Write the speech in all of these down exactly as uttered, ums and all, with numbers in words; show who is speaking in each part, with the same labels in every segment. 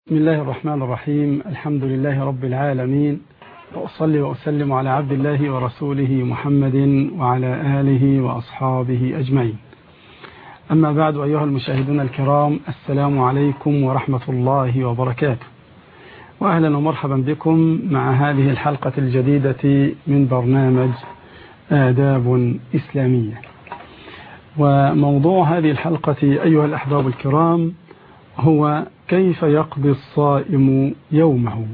Speaker 1: بسم الله الرحمن الرحيم. الحمد لله رب العالمين، وأصلي وأسلم على عبد الله ورسوله محمد وعلى آله وأصحابه أجمعين. أما بعد، أيها المشاهدون الكرام، السلام عليكم ورحمة الله وبركاته، وأهلا ومرحبا بكم مع هذه الحلقة الجديدة من برنامج آداب إسلامية. وموضوع هذه الحلقة أيها الأحباب الكرام هو كيف يقضي الصائم يومه.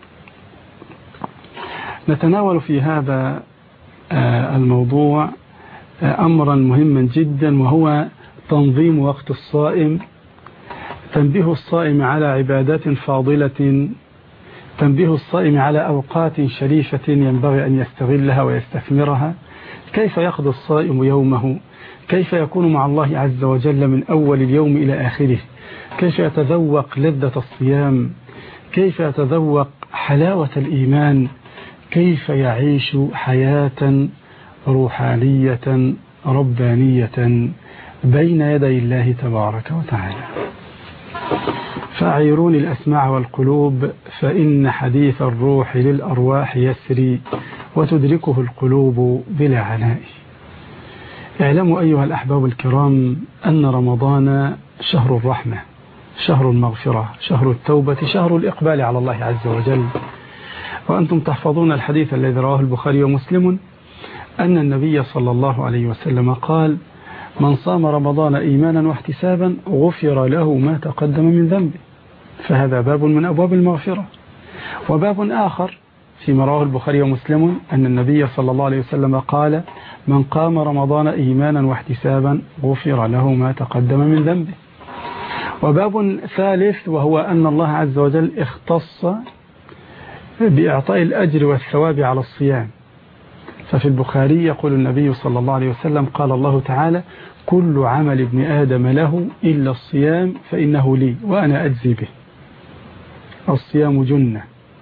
Speaker 1: نتناول في هذا الموضوع أمرا مهما جدا، وهو تنظيم وقت الصائم، تنبيه الصائم على عبادات فاضلة، تنبيه الصائم على أوقات شريفة ينبغي أن يستغلها ويستثمرها، كيف يقضي الصائم يومه، كيف يكون مع الله عز وجل من أول اليوم إلى آخره، كيف يتذوق لذة الصيام، كيف يتذوق حلاوة الإيمان، كيف يعيش حياة روحانية ربانية بين يدي الله تبارك وتعالى. فأعيروني الأسماع والقلوب، فإن حديث الروح للأرواح يسري وتدركه القلوب بلا عناء. اعلموا أيها الأحباب الكرام أن رمضان شهر الرحمة، شهر المغفرة، شهر التوبة، شهر الإقبال على الله عز وجل. وأنتم تحفظون الحديث الذي رواه البخاري ومسلم أن النبي صلى الله عليه وسلم قال: من صام رمضان إيمانا واحتسابا غفر له ما تقدم من ذنبه. فهذا باب من أبواب المغفرة. وباب آخر فيما رواه البخاري ومسلم أن النبي صلى الله عليه وسلم قال: من قام رمضان إيمانا واحتسابا غفر له ما تقدم من ذنبه. وباب ثالث، وهو أن الله عز وجل اختص بإعطاء الأجر والثواب على الصيام. ففي البخاري يقول النبي صلى الله عليه وسلم: قال الله تعالى: كل عمل ابن آدم له إلا الصيام فإنه لي وأنا أجزي به. الصيام جنة.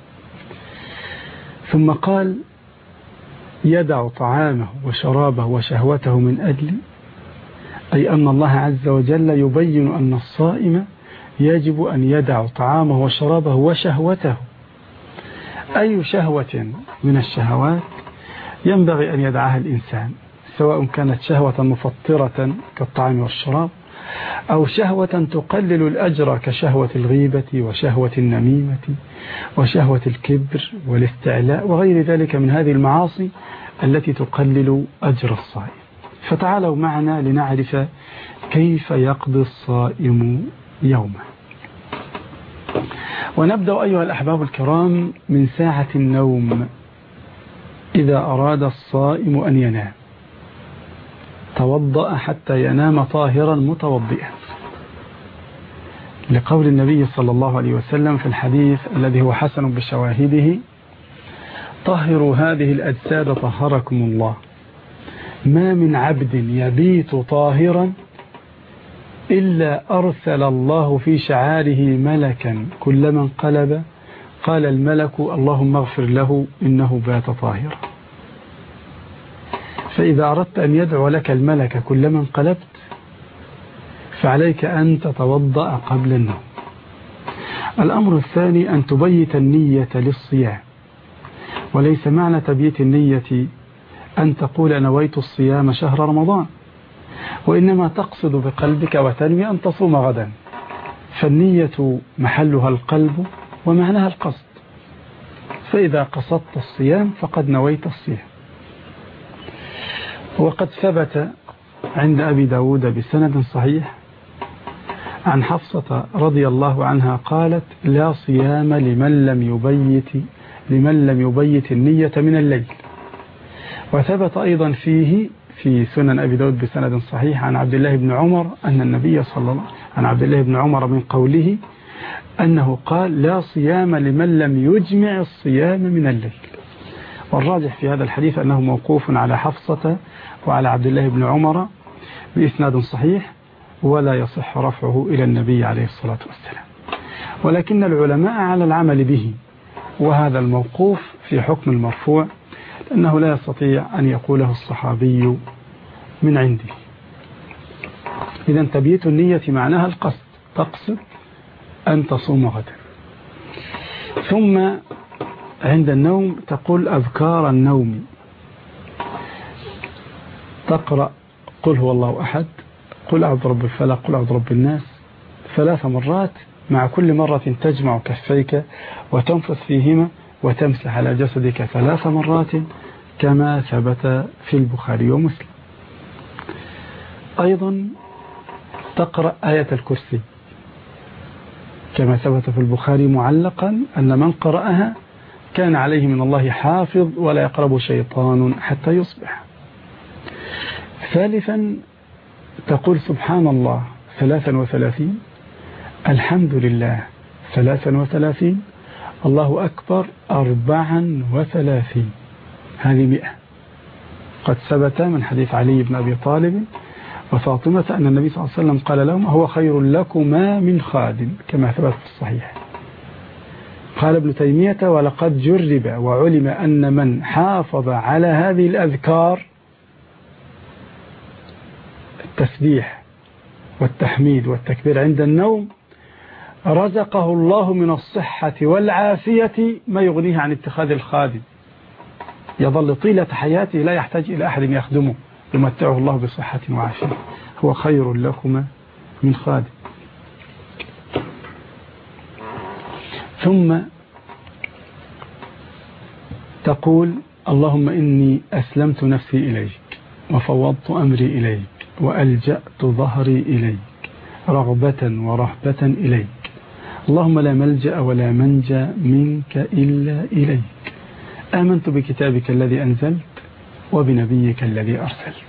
Speaker 1: ثم قال: يدع طعامه وشرابه وشهوته من أجلي، أي أن الله عز وجل يبين أن الصائم يجب أن يدع طعامه وشرابه وشهوته. أي شهوة من الشهوات ينبغي أن يدعها الإنسان، سواء كانت شهوة مفطرة كالطعام والشراب، أو شهوة تقلل الأجر كشهوة الغيبة وشهوة النميمة وشهوة الكبر والاستعلاء وغير ذلك من هذه المعاصي التي تقلل أجر الصائم. فتعالوا معنا لنعرف كيف يقضي الصائم يومه. ونبدأ أيها الأحباب الكرام من ساعة النوم. إذا أراد الصائم أن ينام توضأ حتى ينام طاهرا متوضئا، لقول النبي صلى الله عليه وسلم في الحديث الذي هو حسن بشواهده: طهروا هذه الأجساد طهركم الله. ما من عبد يبيت طاهرا إلا أرسل الله في شعاره ملكا، كلما انقلب قال الملك: اللهم اغفر له إنه بات طاهرا. فإذا أردت أن يدعو لك الملك كلما انقلبت فعليك أن تتوضأ قبل النوم. الأمر الثاني أن تبيت النية للصيام. وليس معنى تبييت النية أن تقول نويت الصيام شهر رمضان، وإنما تقصد بقلبك وتنوي أن تصوم غدا. فالنية محلها القلب ومعناها القصد. فإذا قصدت الصيام فقد نويت الصيام. وقد ثبت عند أبي داود بسند صحيح عن حفصة رضي الله عنها قالت: لا صيام لمن لم يبيت لمن لم يبيت النية من الليل. وثبت أيضا فيه في سنن أبي داود بسند صحيح عن عبد الله بن عمر أن النبي صلى الله عليه وسلم عن عبد الله بن عمر من قوله أنه قال: لا صيام لمن لم يجمع الصيام من الليل. والراجح في هذا الحديث أنه موقوف على حفصة وعلى عبد الله بن عمر بإسناد صحيح، ولا يصح رفعه إلى النبي عليه الصلاة والسلام. ولكن العلماء على العمل به، وهذا الموقوف في حكم المرفوع، لأنه لا يستطيع أن يقوله الصحابي من عنده. إذن تبييت النية معناها القصد، تقصد أن تصوم غدا. ثم عند النوم تقول أذكار النوم، تقرأ قل هو الله أحد، قل أعوذ برب الفلق، قل أعوذ برب الناس ثلاث مرات، مع كل مرة تجمع كفيك وتنفث فيهما وتمسح على جسدك ثلاث مرات كما ثبت في البخاري ومسلم. أيضا تقرأ آية الكرسي كما ثبت في البخاري معلقا أن من قرأها كان عليه من الله حافظ ولا يقرب شيطان حتى يصبح. ثالثا تقول سبحان الله ثلاثا وثلاثين، الحمد لله ثلاثا وثلاثين، الله أكبر أربعا وثلاثين، هذه مئة. قد ثبت من حديث علي بن أبي طالب وفاطمة أن النبي صلى الله عليه وسلم قال لهم هو خير لكما من خادم كما ثبت في الصحيح. قال ابن تيمية ولقد جرب وعلم أن من حافظ على هذه الأذكار التسبيح والتحميد والتكبير عند النوم رزقه الله من الصحة والعافية ما يغنيه عن اتخاذ الخادم، يظل طيلة حياته لا يحتاج إلى أحد يخدمه، يمتعه الله بصحة وعافية، هو خير لكما من خادم. ثم تقول اللهم إني أسلمت نفسي إليك وفوضت أمري إليك وألجأت ظهري إليك رغبة ورهبة إليك، اللهم لا ملجأ ولا منجا منك إلا إليك، آمنت بكتابك الذي أنزلت وبنبيك الذي أرسلت.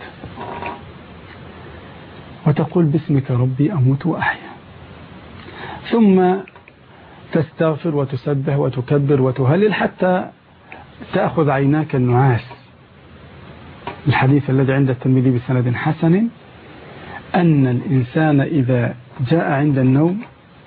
Speaker 1: وتقول باسمك ربي أموت وأحيا. ثم تستغفر وتسبح وتكبر وتهلل حتى تأخذ عيناك النعاس. الحديث الذي عند الترمذي بسند حسن أن الإنسان إذا جاء عند النوم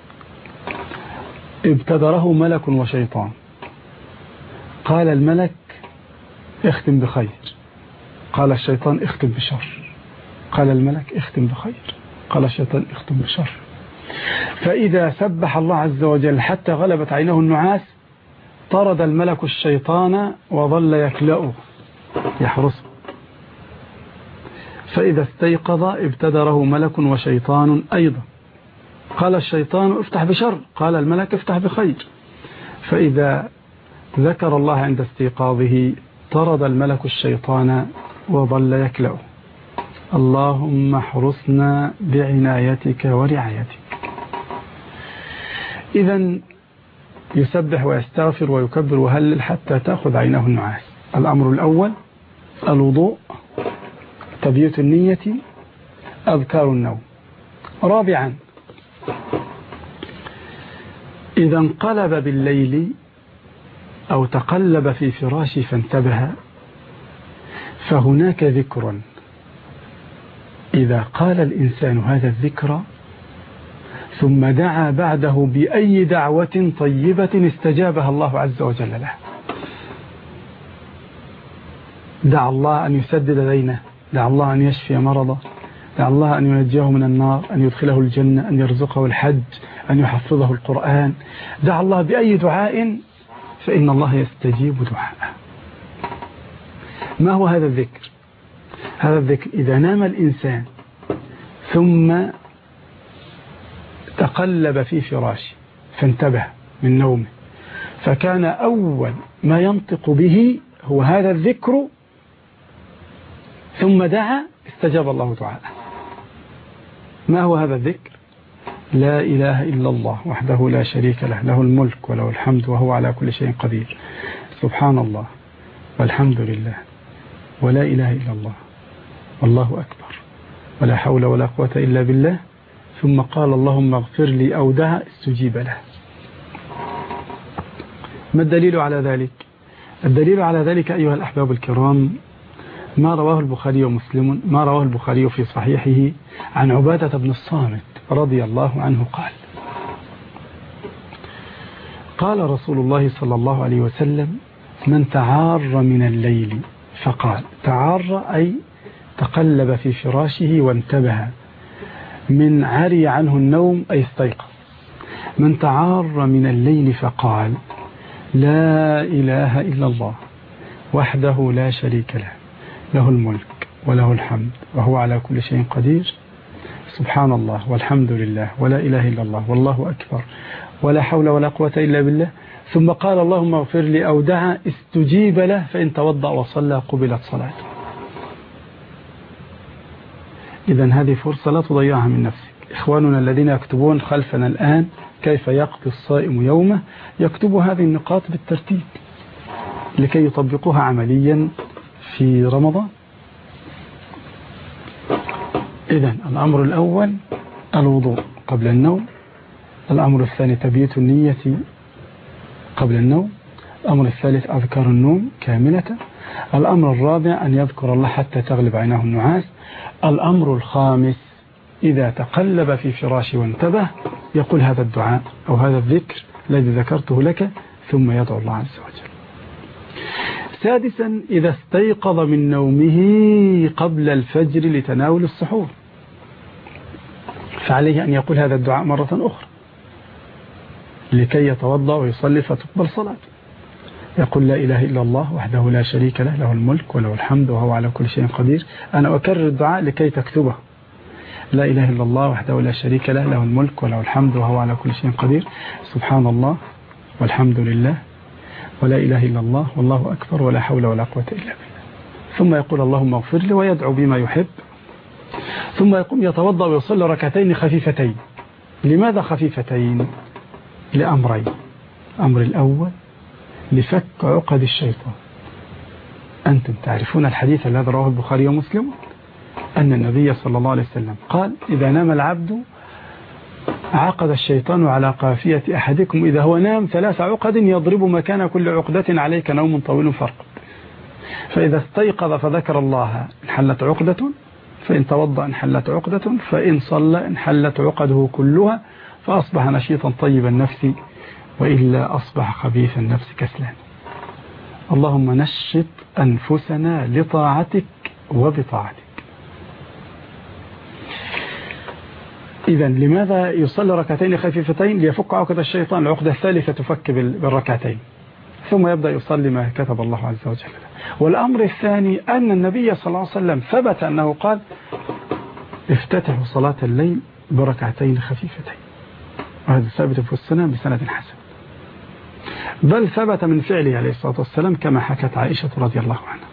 Speaker 1: ابتدره ملك وشيطان، قال الملك اختم بخير، قال الشيطان اختم بشر، قال الملك اختم بخير، قال الشيطان اختم بشر. فإذا سبح الله عز وجل حتى غلبت عينه النعاس طرد الملك الشيطان وظل يكلأه يحرسه، فإذا استيقظ ابتدره ملك وشيطان أيضا، قال الشيطان افتح بشر، قال الملك افتح بخير. فإذا ذكر الله عند استيقاظه طرد الملك الشيطان وظل يكلأه. اللهم احرسنا بعنايتك ورعايتك. إذن يسبح ويستغفر ويكبر ويهلل حتى تأخذ عينه النعاس. الأمر الأول الوضوء، تبييت النية، أذكار النوم. رابعا إذا انقلب بالليل أو تقلب في فراشه فانتبه فهناك ذكر إذا قال الإنسان هذا الذكر ثم دعا بعده بأي دعوة طيبة استجابها الله عز وجل له، دعا الله أن يسدد دينه، دعا الله أن يشفي مرضه، دعا الله أن ينجيه من النار، أن يدخله الجنة، أن يرزقه الحج، أن يحفظه القرآن، دعا الله بأي دعاء فإن الله يستجيب دعاءه. ما هو هذا الذكر؟ هذا الذكر إذا نام الإنسان ثم تقلب في فراشه فانتبه من نومه فكان أول ما ينطق به هو هذا الذكر ثم دعا استجاب الله دعاءه. ما هو هذا الذكر؟ لا إله إلا الله وحده لا شريك له، له الملك وله الحمد وهو على كل شيء قدير، سبحان الله والحمد لله ولا إله إلا الله والله أكبر ولا حول ولا قوة إلا بالله، ثم قال اللهم اغفر لي أو دعا استجيب له. ما الدليل على ذلك؟ الدليل على ذلك أيها الأحباب الكرام ما رواه البخاري ومسلم، ما رواه البخاري في صحيحه عن عبادة بن الصامت رضي الله عنه قال قال رسول الله صلى الله عليه وسلم من تعار من الليل فقال، تعار أي تقلب في فراشه وانتبه، من عري عنه النوم أي استيقظ، من تعار من الليل فقال لا إله إلا الله وحده لا شريك له، له الملك وله الحمد وهو على كل شيء قدير، سبحان الله والحمد لله ولا إله إلا الله والله أكبر ولا حول ولا قوة إلا بالله، ثم قال اللهم اغفر لي أو دعا استجيب له، فإن توضأ وصلى قبلت صلاته. إذن هذه فرصة لا تضيعها من نفسك. إخواننا الذين يكتبون خلفنا الآن كيف يقضي الصائم يومه يكتبوا هذه النقاط بالترتيب لكي يطبقوها عمليا في رمضان. إذن الأمر الأول الوضوء قبل النوم، الأمر الثاني تبييت النية قبل النوم، الأمر الثالث أذكار النوم كاملة، الأمر الرابع أن يذكر الله حتى تغلب عينه النعاس، الأمر الخامس إذا تقلب في فراشه وانتبه يقول هذا الدعاء أو هذا الذكر الذي ذكرته لك ثم يدعو الله عز وجل. سادسا إذا استيقظ من نومه قبل الفجر لتناول السحور فعليه أن يقول هذا الدعاء مرة أخرى لكي يتوضأ ويصلي فتقبل صلاته. يقول لا إله إلا الله وحده لا شريك له، له الملك وله الحمد وهو على كل شيء قدير. أنا أكرر الدعاء لكي تكتبه، لا إله إلا الله وحده لا شريك له، له الملك وله الحمد وهو على كل شيء قدير، سبحان الله والحمد لله ولا إله إلا الله والله أكبر ولا حول ولا قوة إلا بالله. ثم يقول اللهم اغفر لي ويدعو بما يحب، ثم يقوم يتوضأ ويصلي ركعتين خفيفتين. لماذا خفيفتين؟ لأمرين. الأمر الأول لفك عقد الشيطان. أنتم تعرفون الحديث الذي رواه البخاري ومسلم أن النبي صلى الله عليه وسلم قال إذا نام العبد عقد الشيطان على قافية أحدكم إذا هو نام ثلاث عقد يضرب مكان كل عقدة عليك نوم طويل فرقد، فإذا استيقظ فذكر الله انحلت عقدة، فإن توضأ انحلت عقدة، فإن صلى انحلت عقده كلها، فأصبح نشيطا طيب النفس وإلا أصبح خبيث النفس كسلان. اللهم نشط أنفسنا لطاعتك وبطاعتك. إذن لماذا يصلي ركعتين خفيفتين؟ ليفك عقد الشيطان، العقدة الثالثة تفك بالركعتين، ثم يبدأ يصلي ما كتب الله عز وجل. والأمر الثاني أن النبي صلى الله عليه وسلم ثبت أنه قال افتتحوا صلاة الليل بركعتين خفيفتين، وهذا ثابت في السنة بسند حسن، بل ثبت من فعله عليه الصلاة والسلام كما حكت عائشة رضي الله عنها.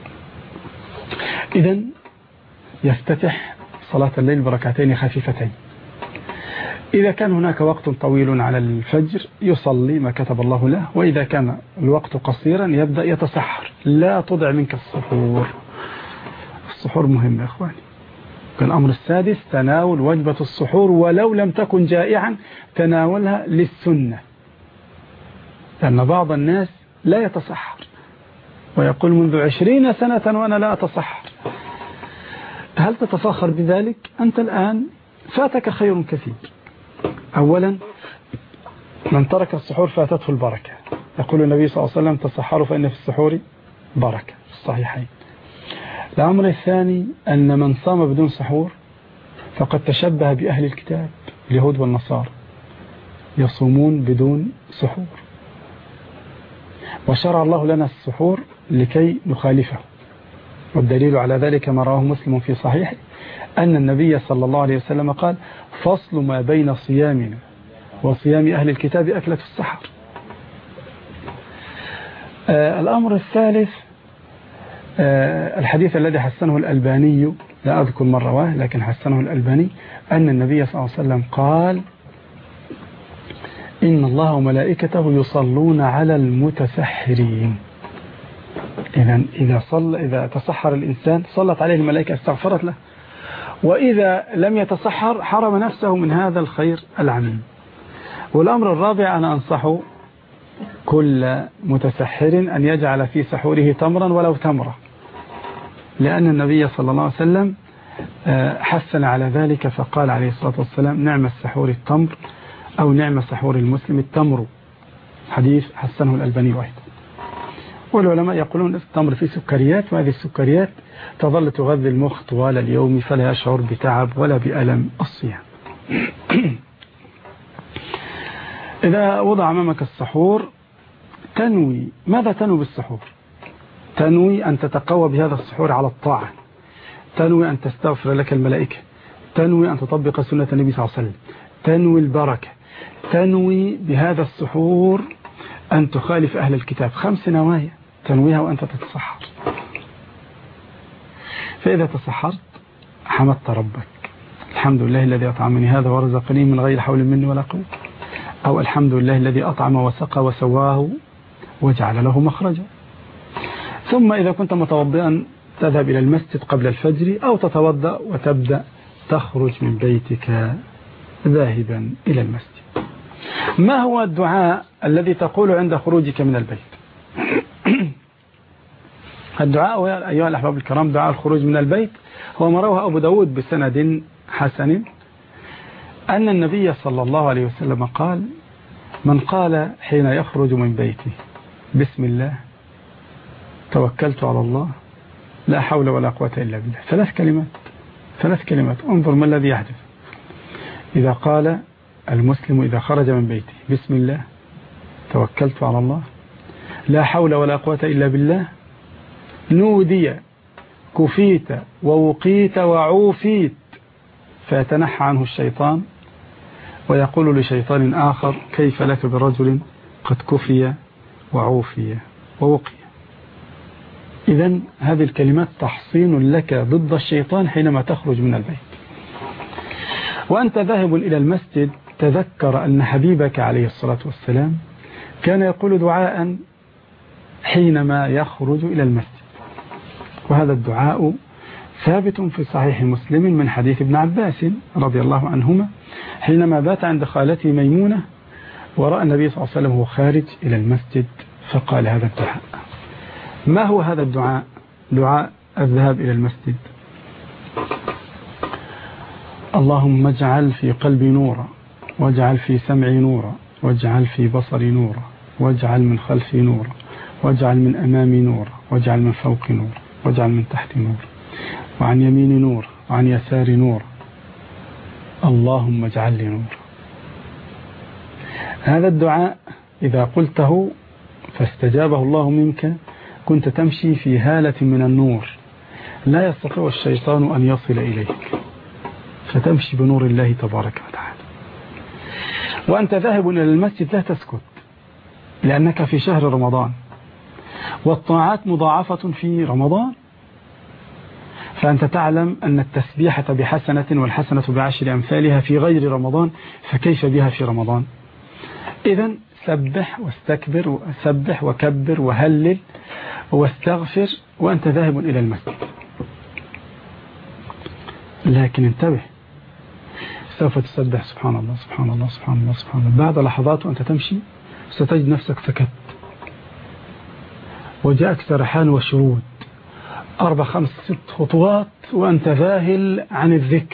Speaker 1: إذن يفتتح صلاة الليل بركعتين خفيفتين. إذا كان هناك وقت طويل على الفجر يصلي ما كتب الله له، وإذا كان الوقت قصيرا يبدأ يتسحر. لا تضع منك السحور، السحور مهم يا أخواني. الأمر السادس تناول وجبة السحور ولو لم تكن جائعا تناولها للسنة، لأن بعض الناس لا يتسحر ويقول منذ عشرين سنة وأنا لا أتسحر. هل تتفاخر بذلك؟ أنت الآن فاتك خير كثير. أولا من ترك السحور فاتته البركة، يقول النبي صلى الله عليه وسلم تسحروا فإن في السحور بركة في الصحيحين. الأمر الثاني أن من صام بدون سحور فقد تشبه بأهل الكتاب اليهود والنصارى، يصومون بدون سحور، وشرع الله لنا السحور لكي نخالفه. والدليل على ذلك ما رواه مسلم في صحيحه أن النبي صلى الله عليه وسلم قال فصل ما بين صيامنا وصيام أهل الكتاب أكلة السحر. آه الأمر الثالث آه الحديث الذي حسنه الألباني، لا أذكر من رواه لكن حسنه الألباني، أن النبي صلى الله عليه وسلم قال إن الله وملائكته يصلون على المتسحرين. إذا إذا صلى إذا تسحر الإنسان صلت عليه الملائكة استغفرت له، وإذا لم يتسحر حرم نفسه من هذا الخير العميم. والأمر الرابع أنا أنصح كل متسحر أن يجعل في سحوره تمرا ولو تمرة، لأن النبي صلى الله عليه وسلم حسن على ذلك فقال عليه الصلاة والسلام نعم السحور التمر أو نعم سحور المسلم التمر، حديث حسنه الألباني أيضا. والعلماء يقولون التمر فيه سكريات، وهذه السكريات تظل تغذي المخ طوال اليوم فلا يشعر بتعب ولا بألم الصيام. إذا وضع أمامك السحور تنوي. ماذا تنوي بالسحور؟ تنوي أن تتقوى بهذا السحور على الطاعة، تنوي أن تستغفر لك الملائكة، تنوي أن تطبق سنة النبي صلى الله عليه وسلم، تنوي البركة، تنوي بهذا السحور أن تخالف أهل الكتاب. خمس نوايا تنويها وأنت تتسحر. فإذا تسحرت حمدت ربك، الحمد لله الذي أطعمني هذا ورزقني من غير حول مني ولا قوة، أو الحمد لله الذي أطعم وسقى وسواه وجعل له مخرجا. ثم إذا كنت متوضئا تذهب إلى المسجد قبل الفجر، أو تتوضأ وتبدأ تخرج من بيتك ذاهبا إلى المسجد. ما هو الدعاء الذي تقول عند خروجك من البيت؟ الدعاء أيها الأحباب الكرام، دعاء الخروج من البيت هو ما رواه أبو داود بسند حسن أن النبي صلى الله عليه وسلم قال: من قال حين يخرج من بيته بسم الله توكلت على الله لا حول ولا قوة إلا بالله، ثلاث كلمات ثلاث كلمات انظر ما الذي يحدث. إذا قال المسلم إذا خرج من بيته بسم الله توكلت على الله لا حول ولا قوة إلا بالله، نودي كفيت ووقيت وعوفيت، فيتنحى عنه الشيطان ويقول لشيطان آخر: كيف لك برجل قد كفي وعوفي ووقي. إذن هذه الكلمات تحصين لك ضد الشيطان حينما تخرج من البيت. وأنت ذاهب إلى المسجد تذكر أن حبيبك عليه الصلاة والسلام كان يقول دعاء حينما يخرج إلى المسجد، وهذا الدعاء ثابت في صحيح مسلم من حديث ابن عباس رضي الله عنهما حينما بات عند خالته ميمونة ورأى النبي صلى الله عليه وسلم هو خارج إلى المسجد فقال هذا الدعاء. ما هو هذا الدعاء؟ دعاء الذهاب إلى المسجد: اللهم اجعل في قلبي نورا، واجعل في سمعي نورا، واجعل في بصري نورا، واجعل من خلفي نورا، واجعل من أمامي نورا، واجعل من فوقي نورا، واجعل من تحتي نورا، وعن يميني نور، وعن يساري نور، اللهم اجعل لي نور. هذا الدعاء إذا قلته فاستجابه الله منك كنت تمشي في هالة من النور لا يستطيع الشيطان أن يصل إليك، فتمشي بنور الله تبارك وتعالى. وأنت ذاهب إلى المسجد لا تسكت، لأنك في شهر رمضان والطاعات مضاعفة في رمضان، فأنت تعلم أن التسبيحة بحسنة والحسنة بعشر أمثالها في غير رمضان، فكيف بها في رمضان؟ إذن سبح واستكبر وسبح وكبر وهلل واستغفر وأنت ذاهب إلى المسجد. لكن انتبه، سوف تسبح سبحان الله سبحان الله سبحان الله سبحان الله، بعد لحظات وأنت تمشي ستجد نفسك سكت وجاءك سرحان وشرود، أربع خمس ست خطوات وأنت ذاهل عن الذكر.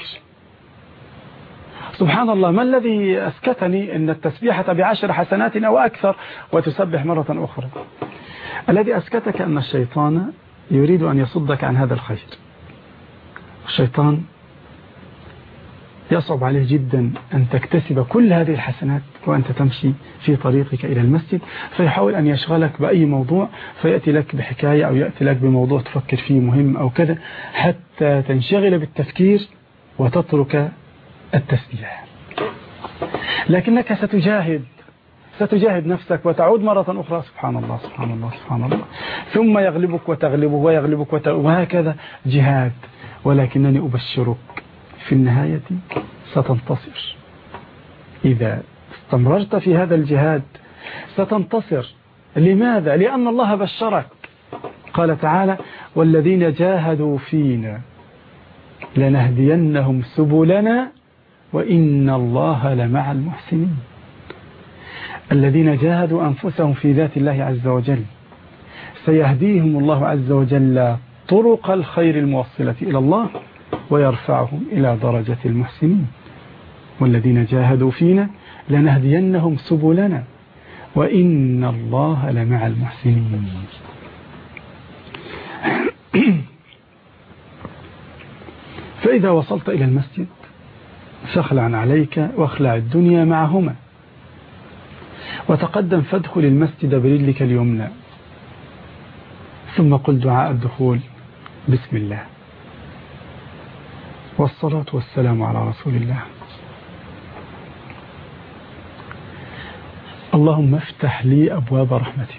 Speaker 1: سبحان الله، ما الذي أسكتني؟ إن التسبيحة بعشر حسنات أو أكثر وتسبح مرة أخرى. الذي أسكتك أن الشيطان يريد أن يصدك عن هذا الخير. الشيطان يصعب عليه جدا أن تكتسب كل هذه الحسنات وأنت تمشي في طريقك إلى المسجد، فيحاول أن يشغلك بأي موضوع، فيأتي لك بحكاية أو يأتي لك بموضوع تفكر فيه مهم أو كذا، حتى تنشغل بالتفكير وتترك التسبيح. لكنك ستجاهد ستجاهد نفسك وتعود مرة أخرى سبحان الله سبحان الله سبحان الله، ثم يغلبك وتغلبه ويغلبك وتغلبه وهكذا جهاد. ولكنني أبشرك في النهاية ستنتصر. إذا استمررت في هذا الجهاد ستنتصر. لماذا؟ لأن الله بشرك، قال تعالى: والذين جاهدوا فينا لنهدينهم سبلنا وإن الله لمع المحسنين. الذين جاهدوا أنفسهم في ذات الله عز وجل سيهديهم الله عز وجل طرق الخير الموصلة إلى الله ويرفعهم إلى درجة المحسنين. والذين جاهدوا فينا لنهدينهم سبلنا وإن الله لمع المحسنين. فإذا وصلت إلى المسجد فاخلع عليك واخلع الدنيا معهما. وتقدم فادخل المسجد برجلك اليمنى، ثم قل دعاء الدخول: بسم الله والصلاة والسلام على رسول الله. اللهم افتح لي أبواب رحمتك.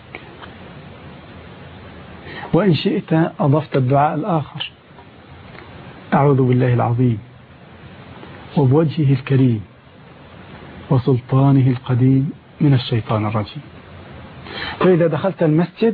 Speaker 1: وإن شئت أضفت الدعاء الآخر: أعوذ بالله العظيم وبوجهه الكريم وسلطانه القديم من الشيطان الرجيم. فإذا دخلت المسجد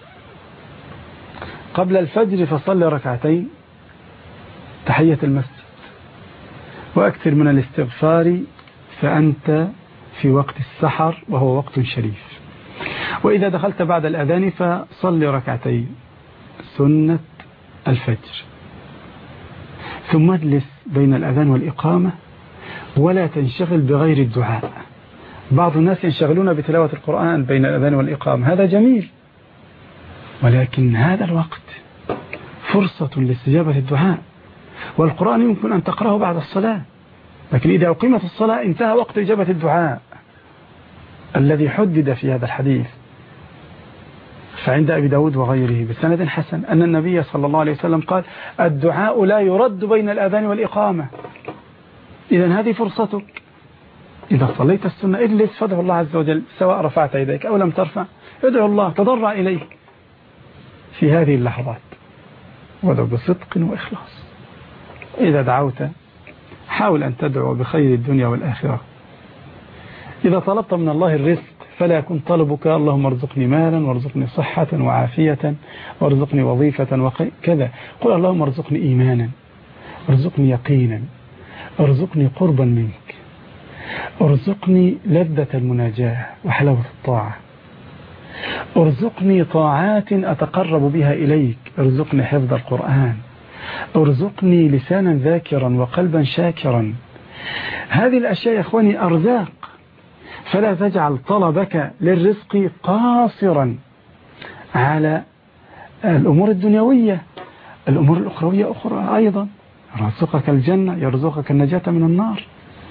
Speaker 1: قبل الفجر فصل ركعتين تحية المسجد، وأكثر من الاستغفار فأنت في وقت السحر وهو وقت شريف. وإذا دخلت بعد الأذان فصل ركعتين سنة الفجر، ثم اجلس بين الأذان والإقامة ولا تنشغل بغير الدعاء. بعض الناس ينشغلون بتلاوة القرآن بين الأذان والإقامة، هذا جميل، ولكن هذا الوقت فرصة لاستجابة الدعاء، والقرآن يمكن أن تقرأه بعد الصلاة، لكن إذا أقيمت الصلاة انتهى وقت إجابة الدعاء الذي حدد في هذا الحديث. فعند أبي داود وغيره بسند حسن أن النبي صلى الله عليه وسلم قال: الدعاء لا يرد بين الأذان والإقامة. إذن هذه فرصتك، إذا صليت السنة اجلس فادعو الله عز وجل، سواء رفعت يديك أو لم ترفع، ادعو الله، تضرع إليه في هذه اللحظات، وادعو بصدق وإخلاص. إذا دعوت حاول أن تدعو بخير الدنيا والآخرة. إذا طلبت من الله الرزق فلا يكون طلبك: اللهم ارزقني مالا وارزقني صحة وعافية وارزقني وظيفة وكذا. قل: اللهم ارزقني إيمانا، ارزقني يقينا، ارزقني قربا منك، ارزقني لذة المناجاة وحلاوة الطاعة، ارزقني طاعات أتقرب بها إليك، ارزقني حفظ القرآن، ارزقني لسانا ذاكرا وقلبا شاكرا. هذه الأشياء يا إخواني أرزاق، فلا تجعل طلبك للرزق قاصرا على الأمور الدنيوية. الأمور الأخروية أخرى أيضا، يرزقك الجنة، يرزقك النجاة من النار.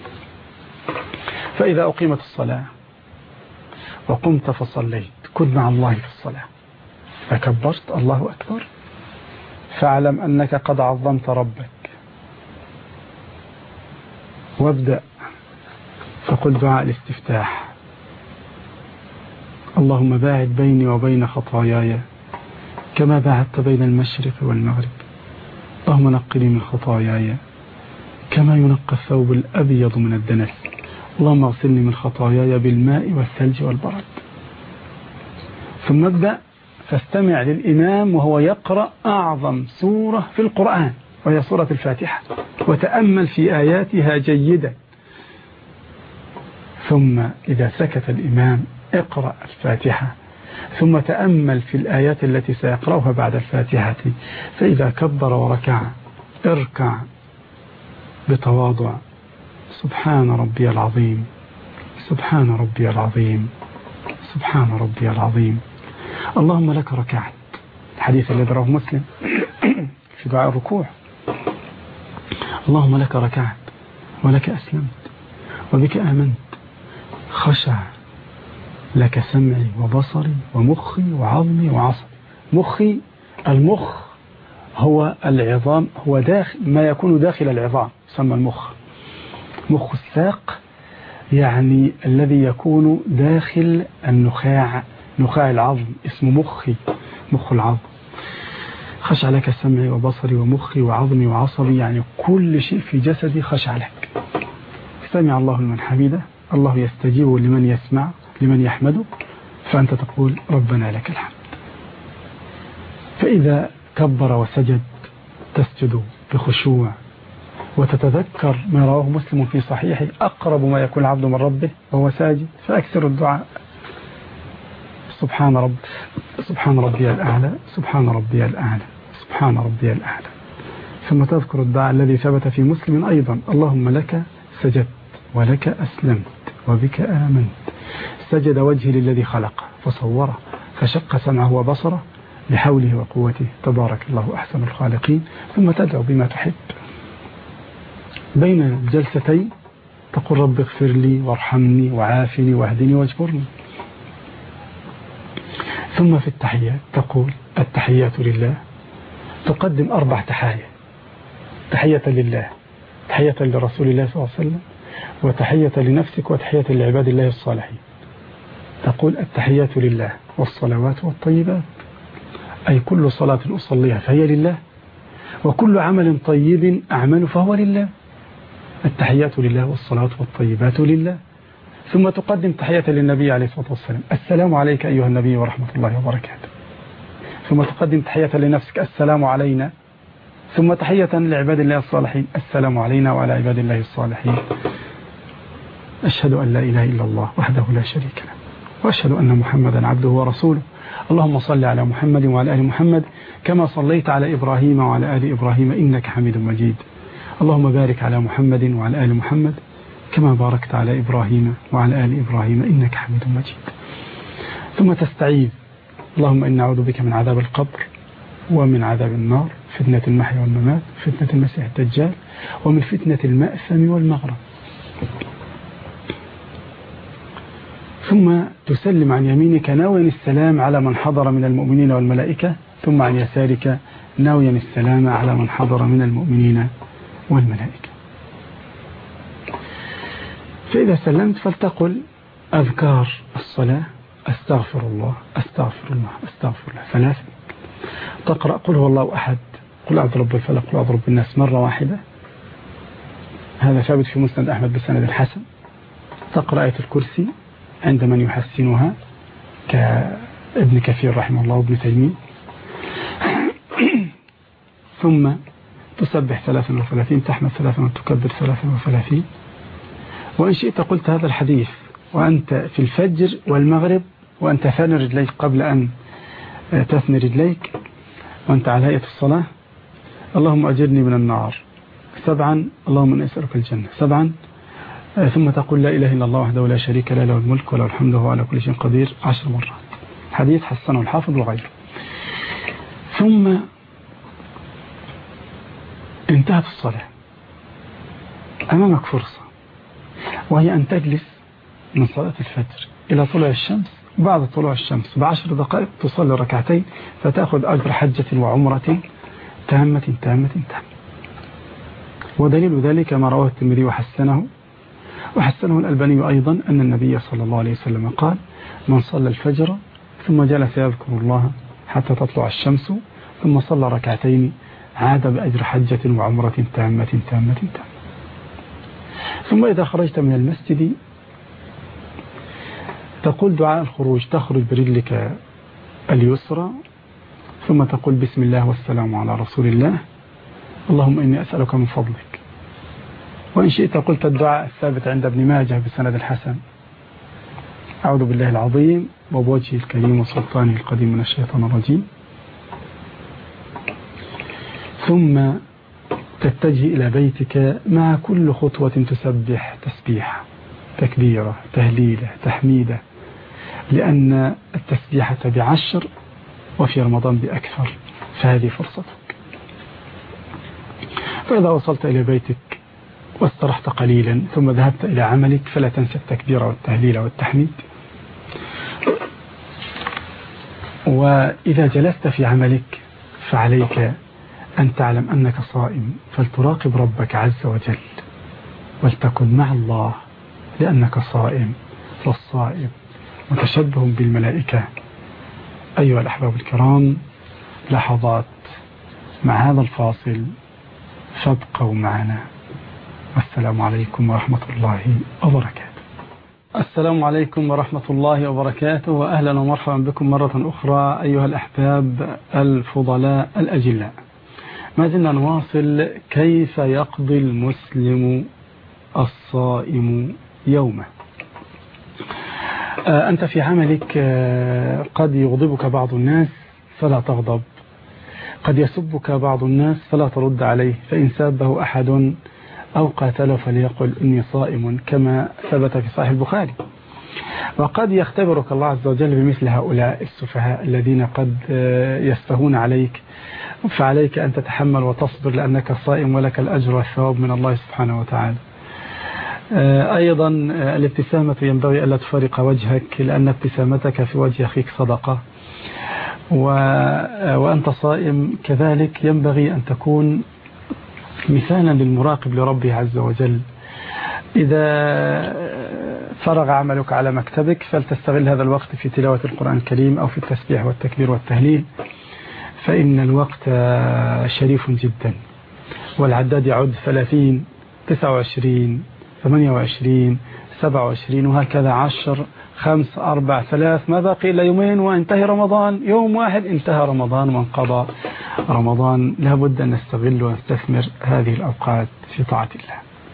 Speaker 1: فإذا أقيمت الصلاة وقمت فصليت كن مع الله في الصلاة، فكبرت الله أكبر، فاعلم أنك قد عظمت ربك، وابدأ فقل دعاء الاستفتاح: اللهم باعد بيني وبين خطاياي كما باعدت بين المشرق والمغرب، اللهم نقني من خطاياي كما ينقى الثوب الأبيض من الدنس، اللهم اغسلني من خطاياي بالماء والثلج والبرد. ثم ابدأ فاستمع للإمام وهو يقرأ أعظم سورة في القرآن وهي سورة الفاتحة، وتأمل في آياتها جيدا. ثم إذا سكت الإمام اقرأ الفاتحة، ثم تأمل في الآيات التي سيقرأها بعد الفاتحة. فإذا كبر وركع اركع بتواضع: سبحان ربي العظيم، سبحان ربي العظيم، سبحان ربي العظيم، اللهم لك ركعت. الحديث الذي رواه مسلم في دعاء الركوع: اللهم لك ركعت ولك أسلمت وبك آمنت، خشع لك سمعي وبصري ومخي وعظمي وعصبي. مخي، المخ هو العظام، هو داخل ما يكون داخل العظام يسمى المخ. مخ الساق يعني الذي يكون داخل النخاع، نخاع العظم اسمه مخي، مخ العظم. خشع لك سمعي وبصري ومخي وعظمي وعصبي، يعني كل شيء في جسدي خشع لك. سمع الله لمن حمده، الله يستجيب لمن يسمع لمن يحمده، فأنت تقول ربنا لك الحمد. فإذا كبر وسجد تسجد بخشوع وتتذكر ما رواه مسلم في صحيحه: أقرب ما يكون العبد من ربه وهو ساجد، فأكثر الدعاء: سبحان رب سبحان ربي الأعلى، سبحان ربي الأعلى، سبحان ربي الأعلى. ثم تذكر الدعاء الذي ثبت في مسلم أيضا: اللهم لك سجدت ولك أسلمت وبك آمنت. سجد وجهي للذي خلقه فصوره فشق سمعه وبصره بحوله وقوته، تبارك الله أحسن الخالقين. ثم تدعو بما تحب. بين الجلستين تقول رب اغفر لي وارحمني وعافني واهدني واجبرني. ثم في التحيات تقول التحيات لله، تقدم أربع تحايا: تحية لله، تحية لرسول الله صلى الله عليه وسلم، وتحية لنفسك، وتحية لعباد الله الصالحين. تقول التحيات لله والصلوات والطيبات، أي كل صلاة أصليها فهي لله، وكل عمل طيب أعمل فهو لله. التحيات لله والصلاة والطيبات لله. ثم تقدم تحية للنبي عليه الصلاة والسلام: السلام عليك أيها النبي ورحمة الله وبركاته. ثم تقدم تحية لنفسك: السلام علينا. ثم تحية لعباد الله الصالحين: السلام علينا وعلى عباد الله الصالحين. أشهد أن لا إله إلا الله وحده لا شريك له، وأشهد أن محمدا عبده ورسوله. اللهم صل على محمد وعلى آل محمد كما صليت على إبراهيم وعلى آل إبراهيم إنك حميد مجيد. اللهم بارك على محمد وعلى آل محمد كما باركت على إبراهيم وعلى آل إبراهيم إنك حميد مجيد. ثم تستعيذ: اللهم إنا نعوذ بك من عذاب القبر ومن عذاب النار، فتنة المحيا والممات، فتنة المسيح الدجال، ومن فتنة المأثم والمغرم. ثم تسلم عن يمينك ناويا السلام على من حضر من المؤمنين والملائكة، ثم عن يسارك ناويا السلام على من حضر من المؤمنين والملائكة. فإذا سلمت فلتقل أذكار الصلاة: أستغفر الله أستغفر الله أستغفر الله ثلاثة. تقرأ قل هو الله أحد، قل أعوذ برب الفلق، قل أعوذ برب الناس مرة واحدة، هذا ثابت في مسند أحمد بسند الحسن. تقرأ آية الكرسي عند من يحسنها كابن كثير رحمه الله وابن تيمية. ثم تسبح ثلاثا وثلاثين، تحمد ثلاثا وتكبر ثلاثا وثلاثين. وإن شئت قلت هذا الحديث وأنت في الفجر والمغرب وأنت ثاني رجليك قبل أن تثني رجليك وأنت على هيئة الصلاة: اللهم أجرني من النار سبعا، اللهم أنا أسألك الجنة سبعا. ثم تقول لا إله إلا الله وحده لا شريك له، له الملك وله الحمد وهو على كل شيء قدير عشر مرات. حديث حسنه الحافظ وغيره. ثم انتهت الصلاة، أمامك فرصة، وهي أن تجلس من صلاة الفجر إلى طلوع الشمس. بعد طلوع الشمس بعشر دقائق تصلي ركعتين، فتأخذ أجر حجة وعمرة تامة تامة تامة. ودليل ذلك ما رواه الترمذي وحسنه وحسنه الألباني أيضا أن النبي صلى الله عليه وسلم قال: من صلى الفجر ثم جلس يذكر الله حتى تطلع الشمس ثم صلى ركعتين عاد بأجر حجة وعمرة تامة تامة تامة. ثم إذا خرجت من المسجد تقول دعاء الخروج، تخرج برجلك اليسرى، ثم تقول بسم الله والسلام على رسول الله، اللهم إني أسألك من فضلك. وإن شئت قلت الدعاء الثابت عند ابن ماجه بسند الحسن: أعوذ بالله العظيم وبوجهه الكريم وسلطانه القديم من الشيطان الرجيم. ثم تتجه إلى بيتك مع كل خطوة تسبح تسبيحة، تكبيرة، تهليلة، تحميدة، لأن التسبيحة بعشر وفي رمضان بأكثر، فهذه فرصتك. فإذا وصلت إلى بيتك واسترحت قليلا ثم ذهبت إلى عملك فلا تنسى التكبير والتهليل والتحميد. وإذا جلست في عملك فعليك أن تعلم أنك صائم، فلتراقب ربك عز وجل ولتكن مع الله لأنك صائم، فالصائم متشبه بالملائكة. أيها الأحباب الكرام، لحظات مع هذا الفاصل، فابقوا معنا. السلام عليكم ورحمة الله وبركاته. السلام عليكم ورحمة الله وبركاته، وأهلا ومرحبا بكم مرة أخرى أيها الأحباب الفضلاء الأجلاء. ما زلنا نواصل كيف يقضي المسلم الصائم يومه. أنت في عملك قد يغضبك بعض الناس فلا تغضب، قد يسبك بعض الناس فلا ترد عليه، فإن سابه أحد أو قاتله فليقل إني صائم كما ثبت في صحيح البخاري. وقد يختبرك الله عز وجل بمثل هؤلاء السفهاء الذين قد يسفهون عليك، فعليك أن تتحمل وتصبر لأنك صائم ولك الأجر والثواب من الله سبحانه وتعالى. أيضا الابتسامة ينبغي ألا تفارق وجهك، لأن ابتسامتك في وجه أخيك صدقة. وأنت صائم كذلك ينبغي أن تكون مثالا للمراقب لربه عز وجل. إذا فرغ عملك على مكتبك فلتستغل هذا الوقت في تلاوة القرآن الكريم أو في التسبيح والتكبير والتهليل، فإن الوقت شريف جدا. والعداد يعد ثلاثين، تسعة وعشرين، ثمانية وعشرين، سبعة وعشرين، وهكذا عشر، خمس، أربع، ثلاث، ما باقي إلا يومين وانتهي رمضان. يوم واحد انتهى رمضان وانقضى رمضان. لابد أن نستغل ونستثمر هذه الأوقات في طاعة الله.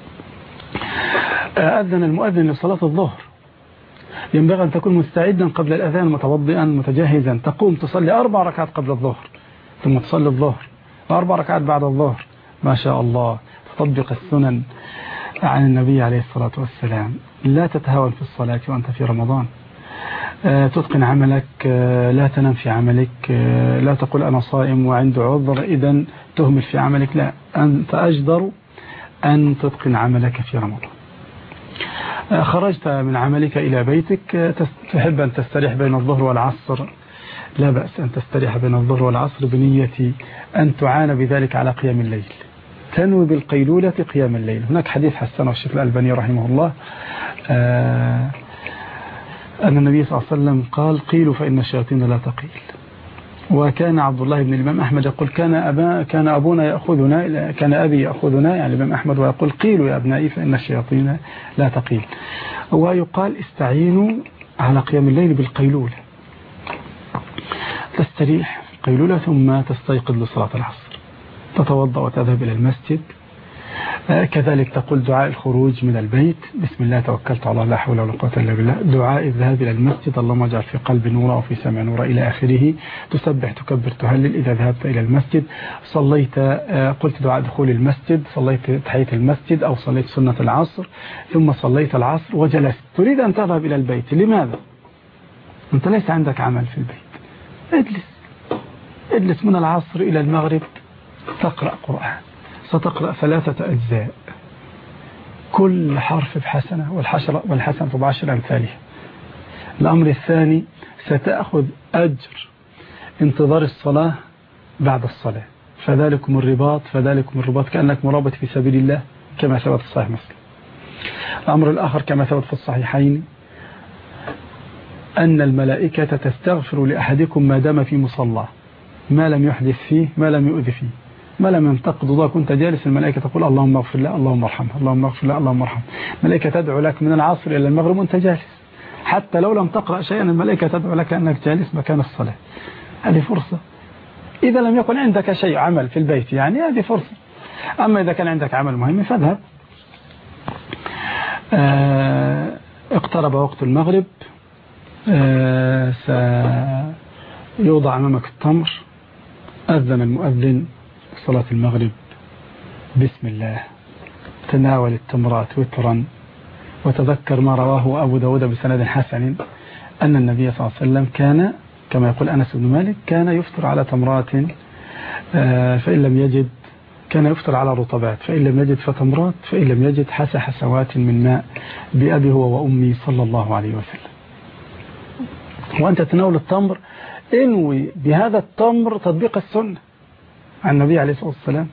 Speaker 1: أذن المؤذن لصلاة الظهر، ينبغي أن تكون مستعدا قبل الأذان، متوضئا متجهزا. تقوم تصلي أربع ركعات قبل الظهر، ثم تصلي الظهر، وأربع ركعات بعد الظهر. ما شاء الله، تطبق السنن عن النبي عليه الصلاة والسلام. لا تتهاون في الصلاة وأنت في رمضان. تتقن عملك، لا تنام في عملك، لا تقول أنا صائم وعند عذر إذن تهمل في عملك. لا، أنت أجدر أن تتقن عملك في رمضان. خرجت من عملك إلى بيتك، تحب أن تستريح بين الظهر والعصر، لا بأس أن تستريح بين الظهر والعصر بنية أن تعان بذلك على قيام الليل. تنوي بالقيلولة قيام الليل. هناك حديث حسنه الشيخ الألباني رحمه الله آه أن النبي صلى الله عليه وسلم قال: قيلوا فإن الشياطين لا تقيل. وكان عبد الله بن الإمام أحمد يقول: كان أبا كان أبونا يأخذنا كان أبي يأخذنا، يعني الإمام أحمد، ويقول: قيلوا يا أبنائي فإن الشياطين لا تقيل. ويقال: استعينوا على قيام الليل بالقيلولة. تستريح في القيلولة ثم تستيقظ لصلاة العصر، تتوضأ وتذهب إلى المسجد. كذلك تقول دعاء الخروج من البيت: بسم الله توكلت على الله لا حول ولا قوة إلا بالله. دعاء الذهاب إلى المسجد: اللهم اجعل في قلبي نورا وفي سمع نورا، إلى آخره. تسبح تكبر تهلل إذا ذهبت إلى المسجد. صليت قلت دعاء دخول المسجد، صليت تحية المسجد أو صليت سنة العصر، ثم صليت العصر وجلست. تريد أن تذهب إلى البيت، لماذا؟ أنت ليس عندك عمل في البيت. اجلس اجلس من العصر إلى المغرب تقرأ قرآن. ستقرأ ثلاثة أجزاء، كل حرف بحسنة، والحسنة بعشر أمثالها. الأمر الثاني: ستأخذ أجر انتظار الصلاة بعد الصلاة، فذلكم الرباط فذلكم الرباط كأنك مرابط في سبيل الله، كما ثبت في صحيح مسلم. الأمر الآخر كما ثبت في الصحيحين أن الملائكة تستغفر لأحدكم ما دام في مصلاه، ما لم يحدث فيه، ما لم يؤذي فيه، ما لم ينتقد الله. كنت جالس، الملائكة تقول: اللهم اغفر له، اللهم ارحمه، اللهم اغفر له، اللهم ارحمه. الملائكة تدعو لك من العصر إلى المغرب وانت جالس، حتى لو لم تقرأ شيئا الملائكة تدعو لك أنك جالس مكان الصلاة. هذه فرصة. إذا لم يكن عندك شيء عمل في البيت يعني هذه فرصة. أما إذا كان عندك عمل مهم فاذهب. آه اقترب وقت المغرب، آه سيوضع أمامك التمر. أذن المؤذن صلاة المغرب، بسم الله. تناول التمرات وترا، وتذكر ما رواه أبو داود بسند حسن أن النبي صلى الله عليه وسلم كان كما يقول أنس بن مالك كان يفطر على تمرات، فإن لم يجد كان يفطر على رطبات، فإن لم يجد فتمرات، فإن لم يجد حس حسوات من ماء بأبي هو وأمي صلى الله عليه وسلم. وأنت تناول التمر انوي بهذا التمر تطبيق السنة عن النبي عليه الصلاة والسلام.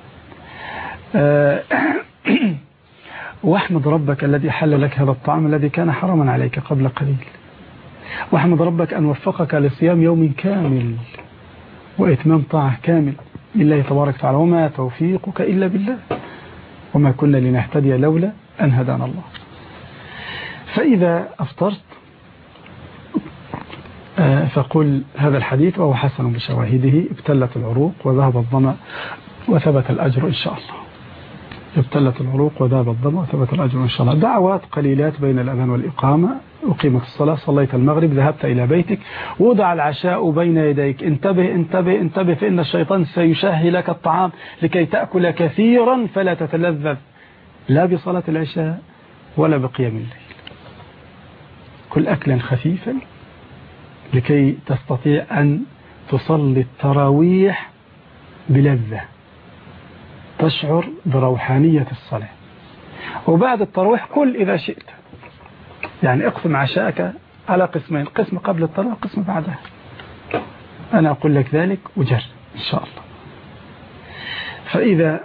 Speaker 1: واحمد ربك الذي حل لك هذا الطعام الذي كان حراما عليك قبل قليل. واحمد ربك أن وفقك لصيام يوم كامل وإتمام طاعة كامل لله تبارك وتعالى، وما توفيقك إلا بالله، وما كنا لنهتدي لولا أن هدانا الله. فإذا أفطرت فقل هذا الحديث وهو حسن بشواهده: ابتلت العروق وذهب الظمأ وثبت الأجر إن شاء الله. ابتلت العروق وذهب الظمأ وثبت الأجر إن شاء الله. دعوات قليلات بين الأذان والإقامة. أقيمت الصلاة، صليت المغرب، ذهبت إلى بيتك، وضع العشاء بين يديك. انتبه انتبه انتبه، فإن الشيطان سيشهي لك الطعام لكي تأكل كثيرا فلا تتلذذ لا بصلاة العشاء ولا بقيام الليل. كل أكلا خفيفا لكي تستطيع أن تصلي التراويح بلذة، تشعر بروحانية الصلاة. وبعد التراويح كل إذا شئت، يعني اقسم عشاءك على قسمين، قسم قبل التراويح قسم بعدها. أنا أقول لك ذلك وجر إن شاء الله. فإذا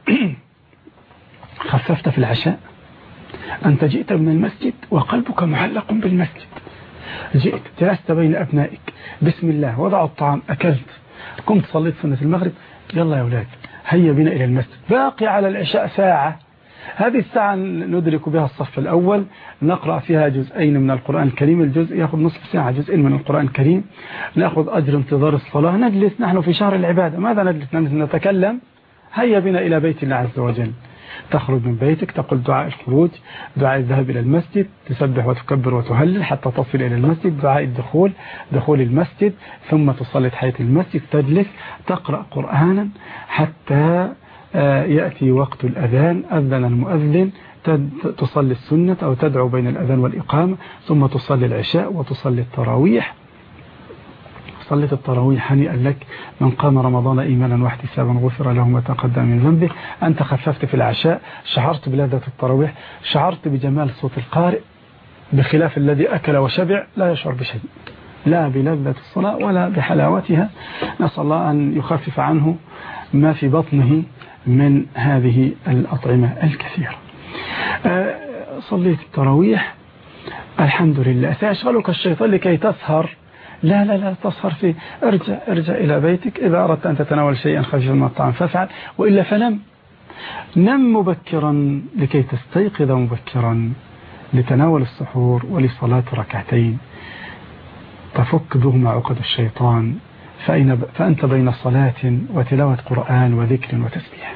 Speaker 1: خففت في العشاء، أنت جئت من المسجد وقلبك معلق بالمسجد، جئت جلست بين أبنائك، بسم الله، وضعوا الطعام، أكلت، قمت صليت سنة المغرب، يلا يا أولاد هيا بنا إلى المسجد، باقي على العشاء ساعة، هذه الساعة ندرك بها الصف الأول، نقرأ فيها جزئين من القرآن الكريم، الجزء يأخذ نصف ساعة، جزئين من القرآن الكريم، نأخذ أجر انتظار الصلاة، نجلس نحن في شهر العبادة، ماذا نجلس؟ نتكلم، هيا بنا إلى بيت الله عز وجل. تخرج من بيتك، تقول دعاء الخروج، دعاء الذهاب إلى المسجد، تسبح وتكبر وتهلل حتى تصل إلى المسجد، دعاء الدخول، دخول المسجد، ثم تصلي تحية المسجد، تجلس تقرأ قرآنا حتى يأتي وقت الأذان، أذن المؤذن، تصلي السنة أو تدعو بين الأذان والإقامة، ثم تصلي العشاء وتصلي التراويح. صليت التراويح، هنيئا لك، من قام رمضان إيمانا واحتسابا غفر له ما تقدم من ذنبه. أنت خففت في العشاء، شعرت بلذة التراويح، شعرت بجمال صوت القارئ، بخلاف الذي أكل وشبع لا يشعر بشيء، لا بلذة الصلاة ولا بحلاوتها. نسأل الله أن يخفف عنه ما في بطنه من هذه الأطعمة الكثيرة. صليت التراويح، الحمد لله. سيشغلك الشيطان لكي تسهر، لا لا لا تسهر فيه، ارجع ارجع إلى بيتك، إذا أردت أن تتناول شيئا خفيفا من الطعام فافعل، وإلا فنم، نم مبكرا لكي تستيقظ مبكرا لتناول السحور ولصلاة ركعتين تفك بهما عقد الشيطان، فأنت بين صلاة وتلاوة قرآن وذكر وتسبيح.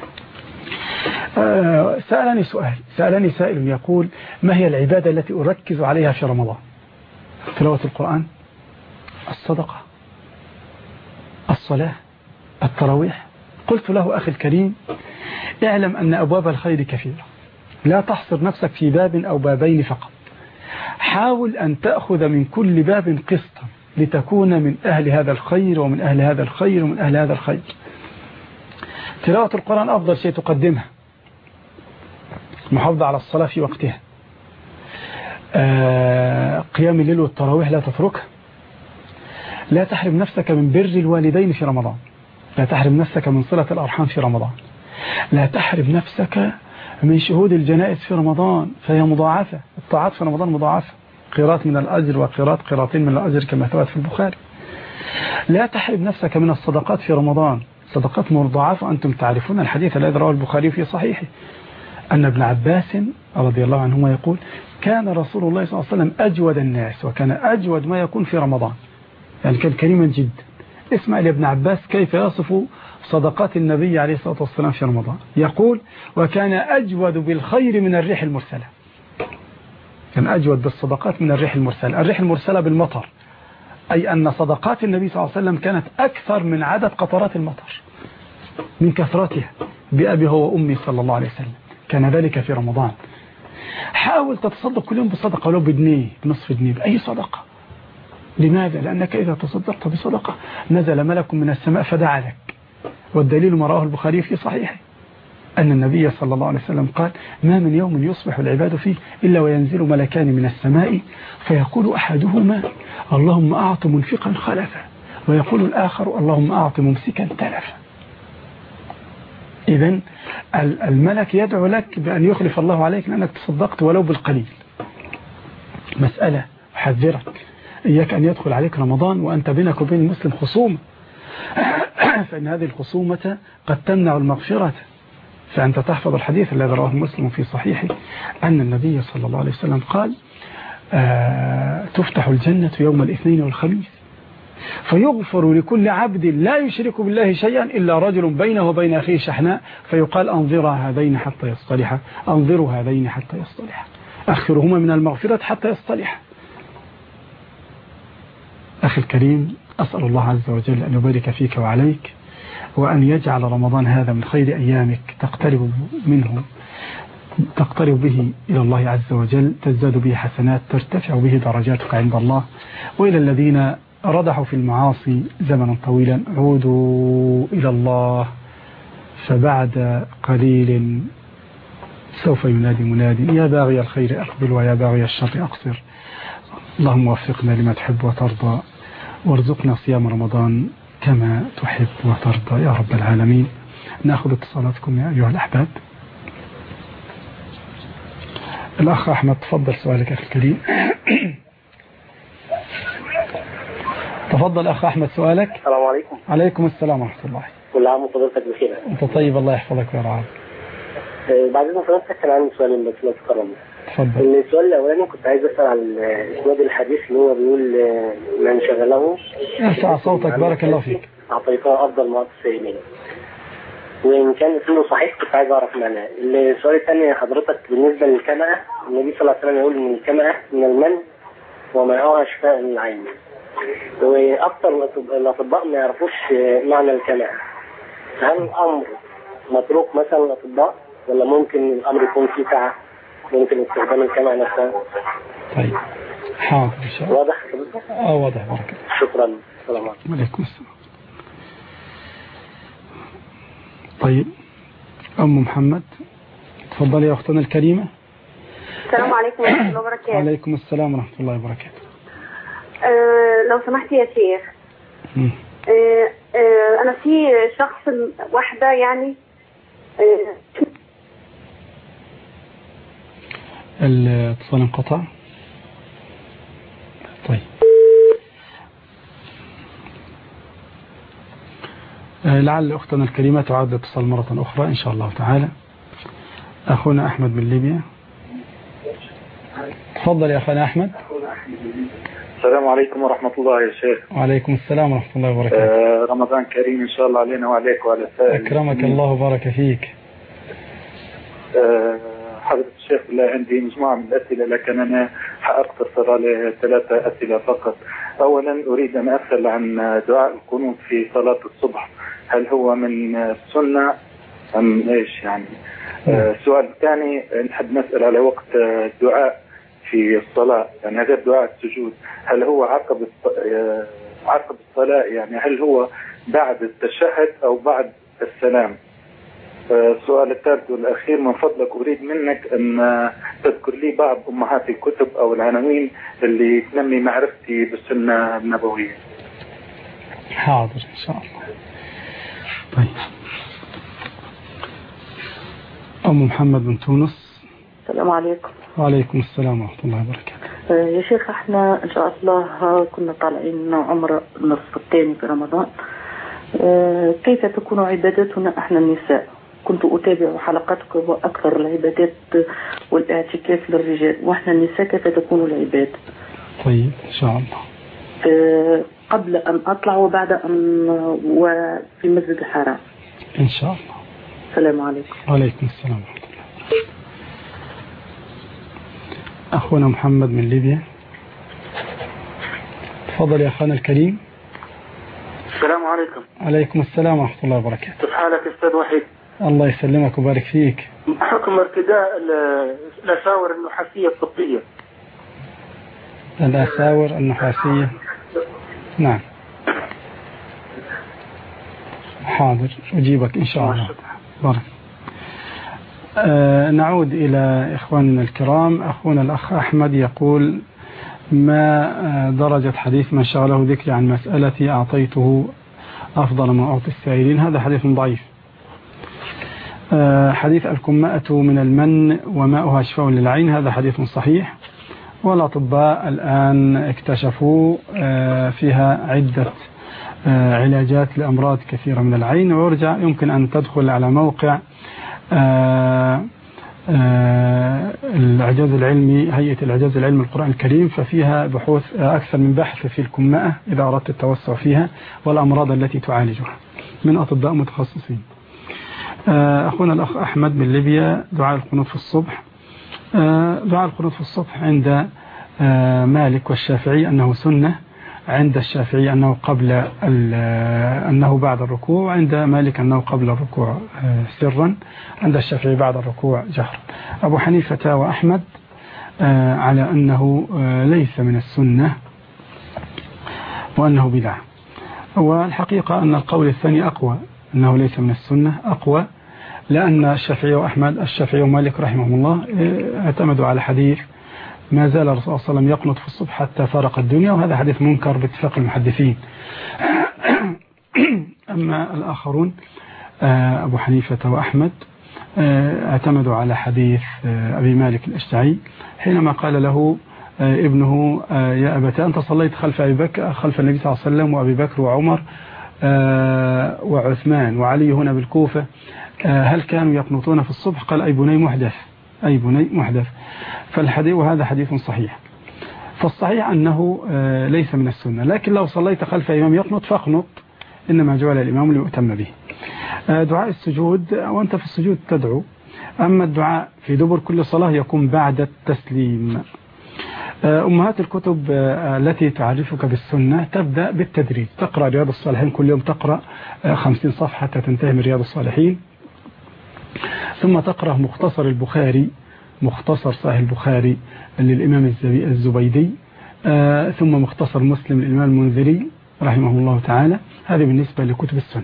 Speaker 1: سألني سؤال، سألني سائل يقول: ما هي العبادة التي أركز عليها في رمضان؟ تلاوة القرآن، الصدقة، الصلاة، التراويح. قلت له: أخي الكريم، اعلم أن أبواب الخير كثيرة، لا تحصر نفسك في باب أو بابين فقط، حاول أن تأخذ من كل باب قسطا لتكون من أهل هذا الخير ومن أهل هذا الخير ومن أهل هذا الخير. تلاوة القرآن أفضل شيء تقدمها، محافظة على الصلاة في وقتها، آه قيام الليل والتراويح لا تتركها، لا تحرم نفسك من بر الوالدين في رمضان، لا تحرم نفسك من صلة الأرحام في رمضان، لا تحرم نفسك من شهود الجنائز في رمضان، فهي مضاعفة، الطاعات في رمضان مضاعفة، قيراط من الأجر وقيراط قيراطين من الأجر كما ثبت في البخاري. لا تحرم نفسك من الصدقات في رمضان، صدقات مضاعفة. أنتم تعرفون الحديث الذي رواه البخاري في صحيحه أن ابن عباس رضي الله عنهما يقول: كان رسول الله صلى الله عليه وسلم أجود الناس، وكان أجود ما يكون في رمضان، يعني كان كريما جدا. اسمع لابن عباس كيف يصف صدقات النبي عليه الصلاة والسلام في رمضان، يقول: وكان أجود بالخير من الريح المرسلة، كان أجود بالصدقات من الريح المرسلة. الريح المرسلة بالمطر، أي أن صدقات النبي صلى الله عليه وسلم كانت أكثر من عدد قطرات المطر من كثرتها، بأبي هو وأمي صلى الله عليه وسلم، كان ذلك في رمضان. حاول تتصدق كل يوم بصدقة، ولو بجنيه، بنصف جنيه، بأي صدقة. لماذا؟ لأنك إذا تصدقت بصدقة نزل ملك من السماء فدعا لك. والدليل ما رواه البخاري في صحيحه أن النبي صلى الله عليه وسلم قال: ما من يوم يصبح العباد فيه إلا وينزل ملكان من السماء فيقول أحدهما: اللهم أعط منفقا خلفا، ويقول الآخر: اللهم أعط ممسكا تلفا. إذن الملك يدعو لك بأن يخلف الله عليك لأنك تصدقت ولو بالقليل. مسألة أحذرك، إياك أن يدخل عليك رمضان وأنت بينك وبين المسلم خصومة، فإن هذه الخصومة قد تمنع المغفرة. فأنت تحفظ الحديث الذي رواه مسلم في صحيحه أن النبي صلى الله عليه وسلم قال: آه تفتح الجنة يوم الاثنين والخميس فيغفر لكل عبد لا يشرك بالله شيئا إلا رجل بينه وبين أخيه شحناء، فيقال: أنظر هذين حتى يصطلحا، أنظروا هذين حتى يصطلحا، أخرهما من المغفرة حتى يصطلحا. أخي الكريم، أسأل الله عز وجل أن يبارك فيك وعليك، وأن يجعل رمضان هذا من خير أيامك تقترب منه، تقترب به إلى الله عز وجل، تزداد به حسنات، ترتفع به درجاتك عند الله. وإلى الذين ردحوا في المعاصي زمنا طويلا: عودوا إلى الله، فبعد قليل سوف ينادي منادي يا باغي الخير أقبل ويا باغي الشر أقصر. اللهم وفقنا لما تحب وترضى وارزقنا صيام رمضان كما تحب وترضى يا رب العالمين. نأخذ اتصالاتكم يا أيها الأحباب. الأخ أحمد تفضل سؤالك أخي الكريم. تفضل أخ أحمد سؤالك.
Speaker 2: السلام عليكم.
Speaker 1: عليكم السلام ورحمة الله.
Speaker 2: كل عام وفضلتك بخير.
Speaker 1: أنت طيب الله يحفظك ويرعاك.
Speaker 2: بعد ما فضلتك كان عندي سؤالين بس لو تكرمني.
Speaker 1: تفضل.
Speaker 2: السؤال الأولاني كنت عايز أسأل عن إسناد الحديث اللي هو بيقول من شغله.
Speaker 1: ارفع صوتك بارك الله فيك.
Speaker 2: أعطيته أفضل مواد السائلين. وإن كان اسمه صحيح كنت عايز أعرف معناه. السؤال الثاني حضرتك بالنسبة للكمأة، النبي صلى الله عليه وسلم يقول إن الكمأة من المن وماءها شفاء للعين. وأكثر الأطباء ما يعرفوش معنى الكمأة. هل الأمر متروك مثلا الأطباء ولا ممكن الأمر يكون فيه سعة ممكن استخدام الكمأة نفسها؟
Speaker 1: طيب حاضر إن شاء الله.
Speaker 2: واضح؟
Speaker 1: اه واضح بارك الله.
Speaker 2: شكرا. السلام عليكم.
Speaker 1: وعليكم السلام. طيب أم محمد تفضلي يا أختنا الكريمة.
Speaker 3: السلام عليكم ورحمة الله وبركاته.
Speaker 1: وعليكم السلام ورحمة الله وبركاته.
Speaker 3: أه لو سمحت يا شيخ. أه أه أنا في شخص واحدة يعني أه
Speaker 1: الاتصال انقطع. طيب لعل أختنا الكريمة تعاد الاتصال مرة أخرى إن شاء الله تعالى. أخونا أحمد من ليبيا. تفضل يا أخونا أحمد.
Speaker 4: السلام عليكم ورحمة الله يا شيخ.
Speaker 1: وعليكم السلام ورحمة الله وبركاته.
Speaker 4: آه رمضان كريم إن شاء الله علينا وعليك وعلى السائل.
Speaker 1: أكرمك الله وبارك فيك.
Speaker 4: آه حضرة الشيخ لا عندي مجموعة من الأسئلة لكن أنا حأقتصر على ثلاثة أسئلة فقط. أولا أريد أن أسأل عن دعاء القنوت في صلاة الصبح، هل هو من السنة أم إيش يعني؟ آه السؤال الثاني نحب نسأل على وقت الدعاء في الصلاة، يعني هذا دعاء السجود هل هو عقب عقب الصلاة، يعني هل هو بعد التشهد أو بعد السلام؟ السؤال الثالث والأخير من فضلك أريد منك أن تذكر لي بعض أمهات الكتب أو العناوين اللي تنمي معرفتي بالسنة النبوية.
Speaker 1: حاضر إن شاء الله. طيب أم محمد من تونس.
Speaker 5: السلام عليكم.
Speaker 1: وعليكم السلام ورحمة الله وبركاته.
Speaker 5: يا شيخ احنا ان شاء الله كنا طالعين عمره النصف الثاني في رمضان، كيف تكون عبادتنا احنا النساء؟ كنت اتابع حلقاتكم واكثر العبادات والاعتكاف للرجال، واحنا النساء كيف تكون العبادة؟
Speaker 1: طيب ان شاء الله.
Speaker 5: قبل ان اطلع وبعد ان وفي مسجد الحرام
Speaker 1: ان شاء الله.
Speaker 5: السلام عليكم.
Speaker 1: وعليكم السلام ورحمة الله. أخونا محمد من ليبيا. تفضل يا أخونا الكريم.
Speaker 6: السلام عليكم.
Speaker 1: عليكم السلام ورحمة الله وبركاته.
Speaker 6: كيف حالك أستاذ وحيد؟
Speaker 1: الله يسلمك وبارك فيك.
Speaker 6: حكم ارتداء الأساور النحاسية الطبية.
Speaker 1: الأساور النحاسية نعم. حاضر أجيبك إن شاء الله. بارك. آه نعود إلى إخواننا الكرام. أخونا الأخ أحمد يقول ما درجة حديث من شغله ذكري عن مسألتي أعطيته أفضل ما أعطي السائلين، هذا حديث ضعيف. آه حديث الكمأة من المن وماؤها شفاء للعين، هذا حديث صحيح، والأطباء الآن اكتشفوا آه فيها عدة آه علاجات لأمراض كثيرة من العين، ويرجع يمكن أن تدخل على موقع آه آه الإعجاز العلمي، هيئة الإعجاز العلمي القرآن الكريم، ففيها بحوث أكثر من بحث في الكمأة إذا أردت التوسع فيها والأمراض التي تعالجها من أطباء متخصصين. آه أخونا الأخ أحمد من ليبيا، دعاء القنوت في الصبح. آه دعاء القنوت في الصبح عند آه مالك والشافعي أنه سنة، عند الشافعي أنه قبل أنه بعد الركوع، وعند مالك أنه قبل الركوع سرا، عند الشافعي بعد الركوع جهرا. أبو حنيفة وأحمد على أنه ليس من السنة وأنه بدعة، والحقيقة أن القول الثاني أقوى، أنه ليس من السنة أقوى، لأن الشافعي وأحمد الشافعي ومالك رحمهم الله اعتمدوا على حديث ما زال الرسول صلى الله عليه وسلم يقنط في الصبح حتى فارق الدنيا، وهذا حديث منكر باتفاق المحدثين. أما الآخرون أبو حنيفة وأحمد اعتمدوا على حديث أبي مالك الأشجعي حينما قال له ابنه يا أبتاه أنت صليت خلف أبي بكر خلف النبي صلى الله عليه وسلم وأبي بكر وعمر وعثمان وعلي هنا بالكوفة، هل كانوا يقنطون في الصبح؟ قال أي بني محدث، أي بني محدث. فالحديث وهذا حديث صحيح. فالصحيح أنه ليس من السنة، لكن لو صليت خلف إمام يقنط فاقنط، إنما جعل الإمام ليؤتم به. دعاء السجود وأنت في السجود تدعو، أما الدعاء في دبر كل صلاة يكون بعد التسليم. أمهات الكتب التي تعرفك بالسنة تبدأ بالتدريج، تقرأ رياض الصالحين كل يوم، تقرأ خمسين صفحة حتى تنتهي من رياض الصالحين، ثم تقرأ مختصر البخاري، مختصر صحيح البخاري للإمام الزبيدي، ثم مختصر مسلم للإمام المنذري رحمه الله تعالى. هذه بالنسبة لكتب السنة.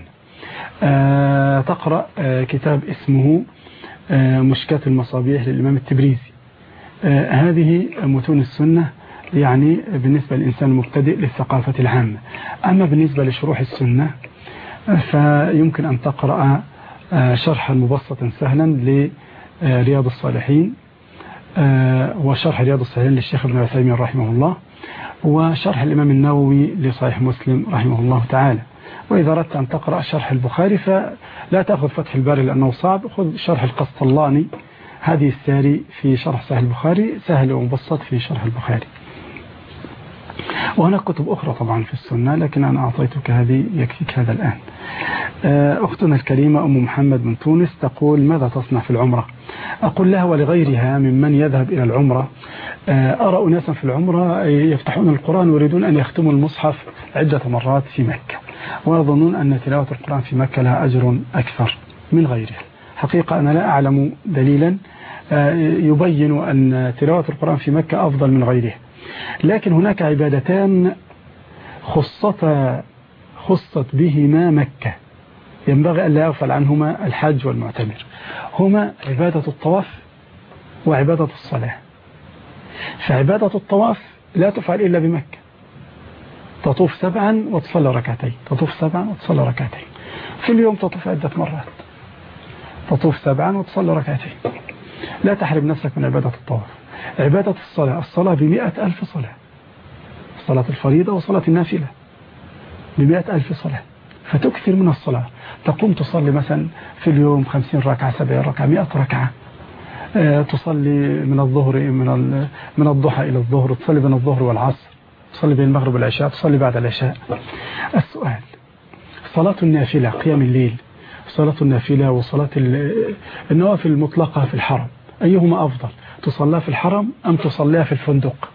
Speaker 1: تقرأ كتاب اسمه مشكاة المصابيح للإمام التبريزي. هذه متون السنة يعني بالنسبة للإنسان المبتدئ للثقافة العامة. أما بالنسبة لشروح السنة فيمكن أن تقرأ شرحا مبسطا سهلا لرياض الصالحين، وشرح رياض الصالحين للشيخ ابن عثيمين رحمه الله، وشرح الإمام النووي لصحيح مسلم رحمه الله تعالى. وإذا أردت أن تقرأ شرح البخاري فلا تأخذ فتح الباري لأنه صعب، خذ شرح القسطلاني، هذه الساري في شرح صحيح البخاري سهل ومبسط في شرح البخاري. وهناك كتب أخرى طبعا في السنة، لكن أنا أعطيتك هذه يكفيك هذا الآن. أختنا الكريمة أم محمد من تونس تقول ماذا تصنع في العمرة؟ أقول لها ولغيرها ممن يذهب إلى العمرة، أرى أناسا في العمرة يفتحون القرآن ويريدون أن يختموا المصحف عدة مرات في مكة، ويظنون أن تلاوة القرآن في مكة لها أجر أكثر من غيرها. حقيقة أنا لا أعلم دليلا يبين أن تلاوة القرآن في مكة أفضل من غيرها، لكن هناك عبادتان خصت خصت بهما مكة ينبغي أن لا يغفل عنهما الحج والمعتمر، هما عبادة الطواف وعبادة الصلاة. فعبادة الطواف لا تفعل إلا بمكة، تطوف سبعا وتصلي ركعتين، تطوف سبعا وتصلي ركعتين في اليوم، تطوف عدة مرات، تطوف سبعا وتصلي ركعتين، لا تحرم نفسك من عبادة الطواف. عبادة الصلاة، الصلاة بمئة ألف صلاة، صلاة الفريضة وصلاة النافلة بمئة ألف صلاة، فتكثر من الصلاة، تقوم تصلي مثلا في اليوم خمسين ركعة، سبعين ركعة، مئة ركعة، تصلي من الظهر من من الضحى إلى الظهر، تصلي بين الظهر والعصر، تصلي بين المغرب والعشاء، تصلي بعد العشاء. السؤال، صلاة النافلة قيام الليل، صلاة النافلة وصلاة النوافل المطلقة في الحرم أيهما أفضل؟ تصلى في الحرم أم تصليها في الفندق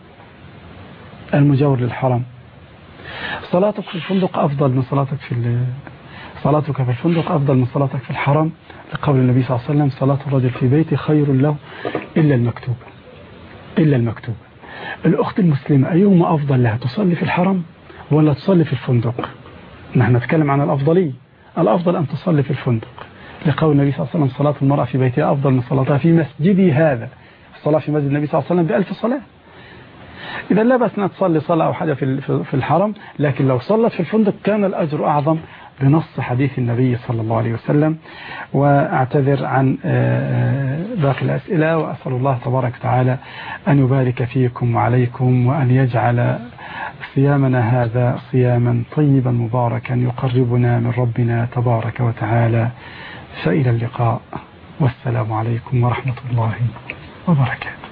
Speaker 1: المجاور للحرم؟ صلاتك في الفندق أفضل من صلاتك في صلاتك في الفندق أفضل من صلاتك في الحرم، لقول النبي صلى الله عليه وسلم صلاة الرجل في بيته خير له إلا المكتوب إلا المكتوب. الأخت المسلمة أيهما أفضل لها، تصلي في الحرم ولا تصلي في الفندق؟ نحن نتكلم عن الأفضلية، الأفضل أن تصلي في الفندق، لقول النبي صلى الله عليه وسلم صلاة المرأة في بيتها أفضل من صلاتها في مسجدي هذا. الصلاة في مسجد النبي صلى الله عليه وسلم بألف صلاة. إذا لا بأس أن تصلي صلاة أو حاجة في الحرم، لكن لو صلت في الفندق كان الأجر أعظم بنص حديث النبي صلى الله عليه وسلم. وأعتذر عن باقي الأسئلة، وأسأل الله تبارك وتعالى أن يبارك فيكم وعليكم، وأن يجعل صيامنا هذا صياما طيبا مباركا يقربنا من ربنا تبارك وتعالى. فإلى اللقاء، والسلام عليكم ورحمة الله وبركاته.